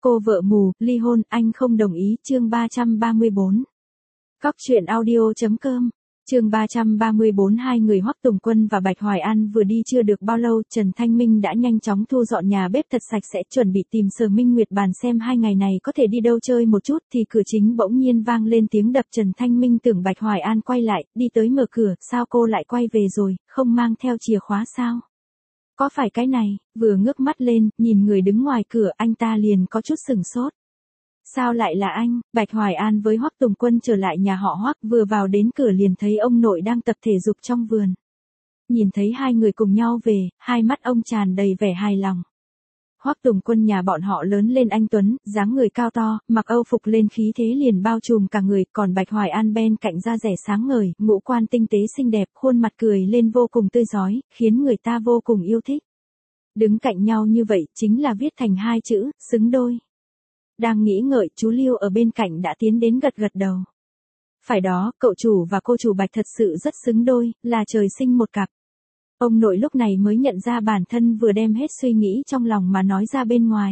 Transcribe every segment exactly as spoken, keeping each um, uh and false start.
Cô vợ mù, ly hôn, anh không đồng ý, chương ba trăm ba mươi bốn. Cóc truyện audio.com, chương ba trăm ba mươi bốn. Hai người Hoắc Tùng Quân và Bạch Hoài An vừa đi chưa được bao lâu, Trần Thanh Minh đã nhanh chóng thu dọn nhà bếp thật sạch sẽ, chuẩn bị tìm Sở Minh Nguyệt bàn xem hai ngày này có thể đi đâu chơi một chút, thì cửa chính bỗng nhiên vang lên tiếng đập. Trần Thanh Minh tưởng Bạch Hoài An quay lại, đi tới mở cửa, sao cô lại quay về rồi, không mang theo chìa khóa sao? Có phải cái này? Vừa ngước mắt lên, nhìn người đứng ngoài cửa, anh ta liền có chút sửng sốt. Sao lại là anh? Bạch Hoài An với Hoắc Tùng Quân trở lại nhà họ Hoắc, vừa vào đến cửa liền thấy ông nội đang tập thể dục trong vườn. Nhìn thấy hai người cùng nhau về, hai mắt ông tràn đầy vẻ hài lòng. Hoắc Tùng Quân nhà bọn họ lớn lên anh tuấn, dáng người cao to, mặc âu phục lên khí thế liền bao trùm cả người, còn Bạch Hoài An bên cạnh da dẻ sáng ngời, ngũ quan tinh tế xinh đẹp, khuôn mặt cười lên vô cùng tươi rói, khiến người ta vô cùng yêu thích. Đứng cạnh nhau như vậy, chính là viết thành hai chữ, xứng đôi. Đang nghĩ ngợi, chú Liêu ở bên cạnh đã tiến đến gật gật đầu. Phải đó, cậu chủ và cô chủ Bạch thật sự rất xứng đôi, là trời sinh một cặp. Ông nội lúc này mới nhận ra bản thân vừa đem hết suy nghĩ trong lòng mà nói ra bên ngoài.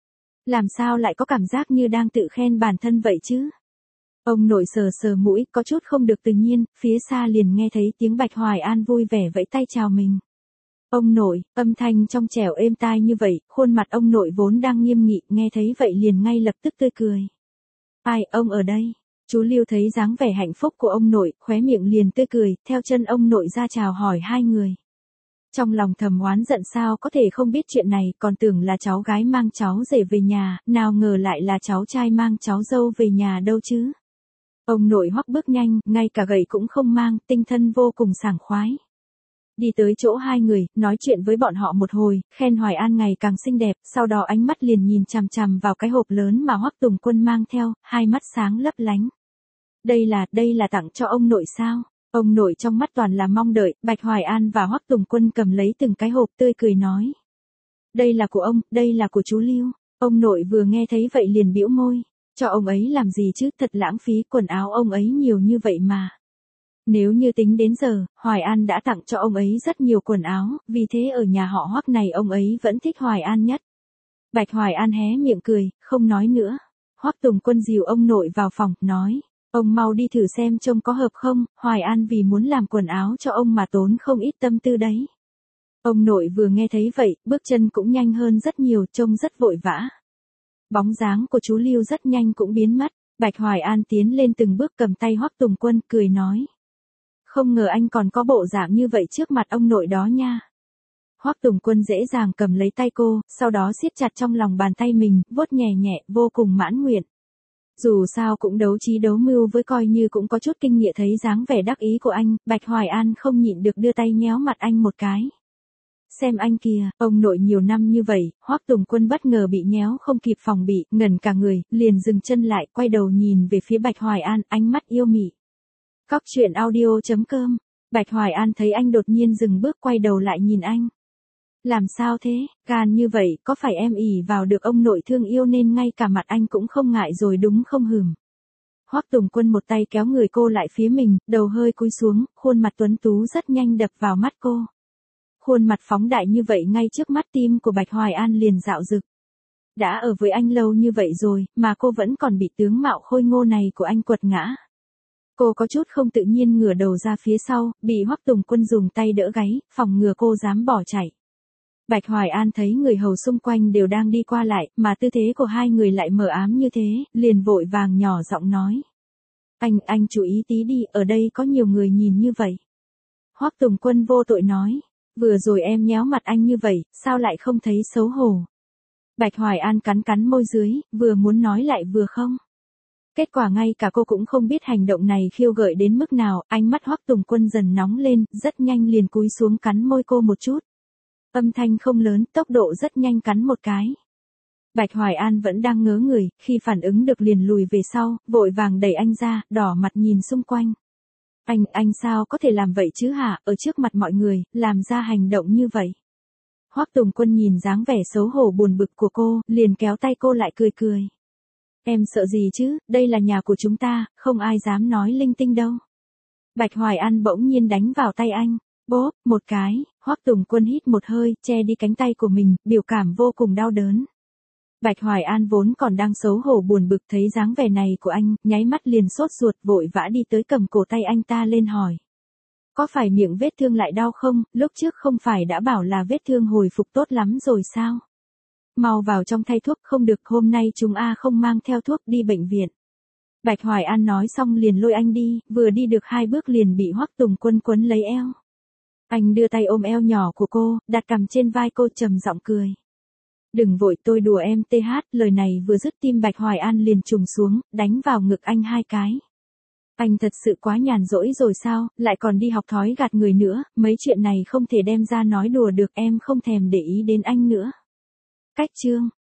Làm sao lại có cảm giác như đang tự khen bản thân vậy chứ? Ông nội sờ sờ mũi, có chút không được tự nhiên, phía xa liền nghe thấy tiếng Bạch Hoài An vui vẻ vẫy tay chào mình. Ông nội, âm thanh trong trẻo êm tai như vậy, khuôn mặt ông nội vốn đang nghiêm nghị, nghe thấy vậy liền ngay lập tức tươi cười. Ai, ông ở đây? Chú Liêu thấy dáng vẻ hạnh phúc của ông nội, khóe miệng liền tươi cười, theo chân ông nội ra chào hỏi hai người. Trong lòng thầm oán giận sao có thể không biết chuyện này, còn tưởng là cháu gái mang cháu rể về nhà, nào ngờ lại là cháu trai mang cháu dâu về nhà đâu chứ. Ông nội Hoắc bước nhanh, ngay cả gậy cũng không mang, tinh thần vô cùng sảng khoái. Đi tới chỗ hai người, nói chuyện với bọn họ một hồi, khen Hoài An ngày càng xinh đẹp, sau đó ánh mắt liền nhìn chằm chằm vào cái hộp lớn mà Hoắc Tùng Quân mang theo, hai mắt sáng lấp lánh. Đây là, đây là tặng cho ông nội sao? Ông nội trong mắt toàn là mong đợi, Bạch Hoài An và Hoắc Tùng Quân cầm lấy từng cái hộp tươi cười nói. Đây là của ông, đây là của chú Liêu. Ông nội vừa nghe thấy vậy liền bĩu môi, cho ông ấy làm gì chứ, thật lãng phí, quần áo ông ấy nhiều như vậy mà. Nếu như tính đến giờ, Hoài An đã tặng cho ông ấy rất nhiều quần áo, vì thế ở nhà họ Hoắc này ông ấy vẫn thích Hoài An nhất. Bạch Hoài An hé miệng cười, không nói nữa. Hoắc Tùng Quân dìu ông nội vào phòng, nói, ông mau đi thử xem trông có hợp không, Hoài An vì muốn làm quần áo cho ông mà tốn không ít tâm tư đấy. Ông nội vừa nghe thấy vậy, bước chân cũng nhanh hơn rất nhiều, trông rất vội vã. Bóng dáng của chú Liêu rất nhanh cũng biến mất, Bạch Hoài An tiến lên từng bước cầm tay Hoắc Tùng Quân, cười nói. Không ngờ anh còn có bộ dạng như vậy trước mặt ông nội đó nha. Hoắc Tùng Quân dễ dàng cầm lấy tay cô, sau đó siết chặt trong lòng bàn tay mình, vuốt nhẹ nhẹ, vô cùng mãn nguyện. Dù sao cũng đấu trí đấu mưu với, coi như cũng có chút kinh nghiệm. Thấy dáng vẻ đắc ý của anh, Bạch Hoài An không nhịn được đưa tay nhéo mặt anh một cái. Xem anh kìa, ông nội nhiều năm như vậy, Hoắc Tùng Quân bất ngờ bị nhéo không kịp phòng bị, ngẩn cả người, liền dừng chân lại, quay đầu nhìn về phía Bạch Hoài An, ánh mắt yêu mị. Cóc truyện audio.com, Bạch Hoài An thấy anh đột nhiên dừng bước, quay đầu lại nhìn anh. Làm sao thế, gan như vậy, có phải em ỷ vào được ông nội thương yêu nên ngay cả mặt anh cũng không ngại rồi đúng không hừm? Hoắc Tùng Quân một tay kéo người cô lại phía mình, đầu hơi cúi xuống, khuôn mặt tuấn tú rất nhanh đập vào mắt cô. Khuôn mặt phóng đại như vậy ngay trước mắt, tim của Bạch Hoài An liền dạo dực. Đã ở với anh lâu như vậy rồi, mà cô vẫn còn bị tướng mạo khôi ngô này của anh quật ngã. Cô có chút không tự nhiên ngửa đầu ra phía sau, bị Hoắc Tùng Quân dùng tay đỡ gáy, phòng ngừa cô dám bỏ chạy. Bạch Hoài An thấy người hầu xung quanh đều đang đi qua lại, mà tư thế của hai người lại mờ ám như thế, liền vội vàng nhỏ giọng nói. Anh, anh chú ý tí đi, ở đây có nhiều người nhìn như vậy. Hoắc Tùng Quân vô tội nói, vừa rồi em nhéo mặt anh như vậy, sao lại không thấy xấu hổ? Bạch Hoài An cắn cắn môi dưới, vừa muốn nói lại vừa không. Kết quả ngay cả cô cũng không biết hành động này khiêu gợi đến mức nào, ánh mắt Hoắc Tùng Quân dần nóng lên, rất nhanh liền cúi xuống cắn môi cô một chút. Âm thanh không lớn, tốc độ rất nhanh cắn một cái. Bạch Hoài An vẫn đang ngớ người, khi phản ứng được liền lùi về sau, vội vàng đẩy anh ra, đỏ mặt nhìn xung quanh. Anh, anh sao có thể làm vậy chứ hả, ở trước mặt mọi người, làm ra hành động như vậy. Hoắc Tùng Quân nhìn dáng vẻ xấu hổ buồn bực của cô, liền kéo tay cô lại cười cười. Em sợ gì chứ, đây là nhà của chúng ta, không ai dám nói linh tinh đâu. Bạch Hoài An bỗng nhiên đánh vào tay anh, bốp, một cái, Hoắc Tùng Quân hít một hơi, che đi cánh tay của mình, biểu cảm vô cùng đau đớn. Bạch Hoài An vốn còn đang xấu hổ buồn bực thấy dáng vẻ này của anh, nháy mắt liền sốt ruột vội vã đi tới cầm cổ tay anh ta lên hỏi. Có phải miệng vết thương lại đau không, lúc trước không phải đã bảo là vết thương hồi phục tốt lắm rồi sao? Mau vào trong thay thuốc, không được, hôm nay chúng A không mang theo thuốc đi bệnh viện. Bạch Hoài An nói xong liền lôi anh đi, vừa đi được hai bước liền bị Hoắc Tùng Quân quấn lấy eo. Anh đưa tay ôm eo nhỏ của cô, đặt cằm trên vai cô trầm giọng cười. Đừng vội, tôi đùa em tê hát, lời này vừa dứt tim Bạch Hoài An liền trùng xuống, đánh vào ngực anh hai cái. Anh thật sự quá nhàn rỗi rồi sao, lại còn đi học thói gạt người nữa, mấy chuyện này không thể đem ra nói đùa được, em không thèm để ý đến anh nữa. Cách chương